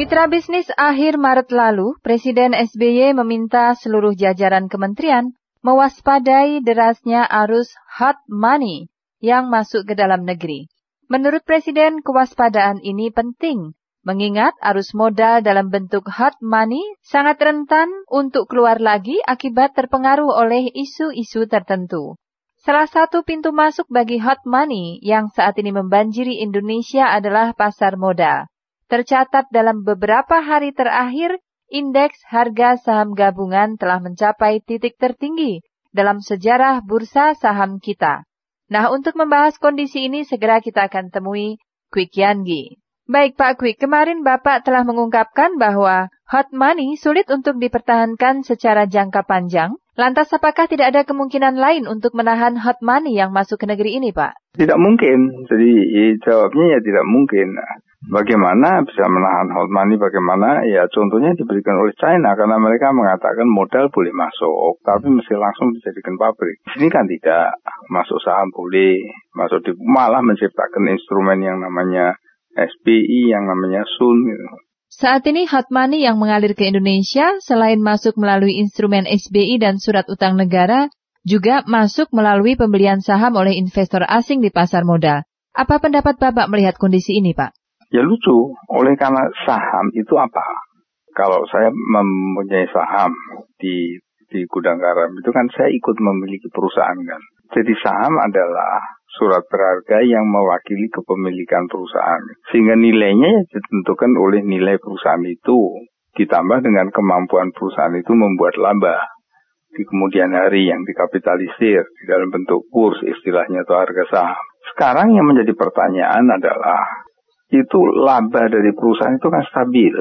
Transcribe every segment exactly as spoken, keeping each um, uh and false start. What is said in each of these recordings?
Mitra bisnis, akhir Maret lalu, Presiden S B Y meminta seluruh jajaran kementerian mewaspadai derasnya arus hot money yang masuk ke dalam negeri. Menurut Presiden, kewaspadaan ini penting, mengingat arus modal dalam bentuk hot money sangat rentan untuk keluar lagi akibat terpengaruh oleh isu-isu tertentu. Salah satu pintu masuk bagi hot money yang saat ini membanjiri Indonesia adalah pasar modal. Tercatat dalam beberapa hari terakhir, indeks harga saham gabungan telah mencapai titik tertinggi dalam sejarah bursa saham kita. Nah, untuk membahas kondisi ini, segera kita akan temui Kwik Yangi. Baik Pak Kwik, kemarin Bapak telah mengungkapkan bahwa hot money sulit untuk dipertahankan secara jangka panjang. Lantas apakah tidak ada kemungkinan lain untuk menahan hot money yang masuk ke negeri ini, Pak? Tidak mungkin. Jadi jawabnya ya tidak mungkin. Bagaimana bisa menahan hot money, bagaimana? Ya contohnya diberikan oleh China karena mereka mengatakan modal boleh masuk, tapi mesti langsung dijadikan pabrik. Di sini kan tidak, masuk saham boleh, masuk di, malah menciptakan instrumen yang namanya S B I, yang namanya S U N. Gitu. Saat ini hot money yang mengalir ke Indonesia selain masuk melalui instrumen S B I dan surat utang negara, juga masuk melalui pembelian saham oleh investor asing di pasar modal. Apa pendapat Bapak melihat kondisi ini, Pak? Ya lucu, oleh karena saham itu apa? Kalau saya mempunyai saham di di gudang garam, itu kan saya ikut memiliki perusahaan kan. Jadi saham adalah surat berharga yang mewakili kepemilikan perusahaan. Sehingga nilainya ditentukan oleh nilai perusahaan itu, ditambah dengan kemampuan perusahaan itu membuat laba di kemudian hari yang dikapitalisir di dalam bentuk kurs istilahnya atau harga saham. Sekarang yang menjadi pertanyaan adalah, itu laba dari perusahaan itu kan stabil,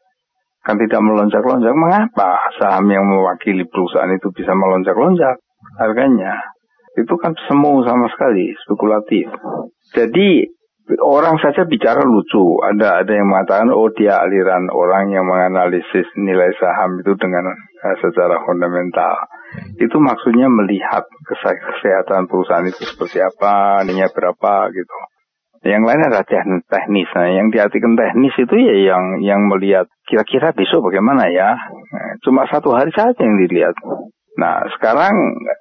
kan tidak melonjak-lonjak. Mengapa saham yang mewakili perusahaan itu bisa melonjak-lonjak harganya? Itu kan semu sama sekali, spekulatif. Jadi orang saja bicara lucu. Ada ada yang mengatakan, oh dia aliran orang yang menganalisis nilai saham itu dengan uh, secara fundamental. Itu maksudnya melihat kesehatan perusahaan itu seperti apa, nilainya berapa gitu. Yang lain ada teknis. Nah, yang diartikan teknis itu ya yang yang melihat kira-kira besok bagaimana ya. Nah, cuma satu hari saja yang dilihat. Nah, sekarang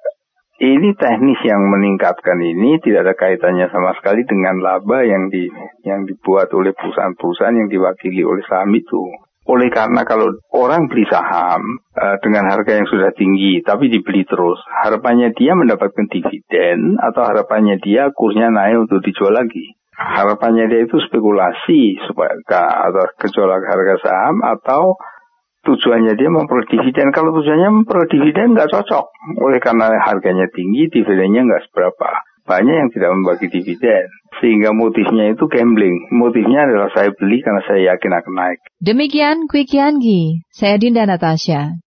ini teknis yang meningkatkan ini tidak ada kaitannya sama sekali dengan laba yang di yang dibuat oleh perusahaan-perusahaan yang diwakili oleh saham itu. Oleh karena kalau orang beli saham uh, dengan harga yang sudah tinggi tapi dibeli terus, harapannya dia mendapatkan dividen atau harapannya dia kursnya naik untuk dijual lagi. Harapannya dia itu spekulasi supaya atau gejolak harga saham, atau tujuannya dia memperoleh dividen. Kalau tujuannya memperoleh dividen nggak cocok, oleh karena harganya tinggi, dividennya nggak seberapa. Banyak yang tidak membagi dividen, sehingga motifnya itu gambling. Motifnya adalah saya beli karena saya yakin akan naik. Demikian Kwik Yangi, saya Dinda Natasha.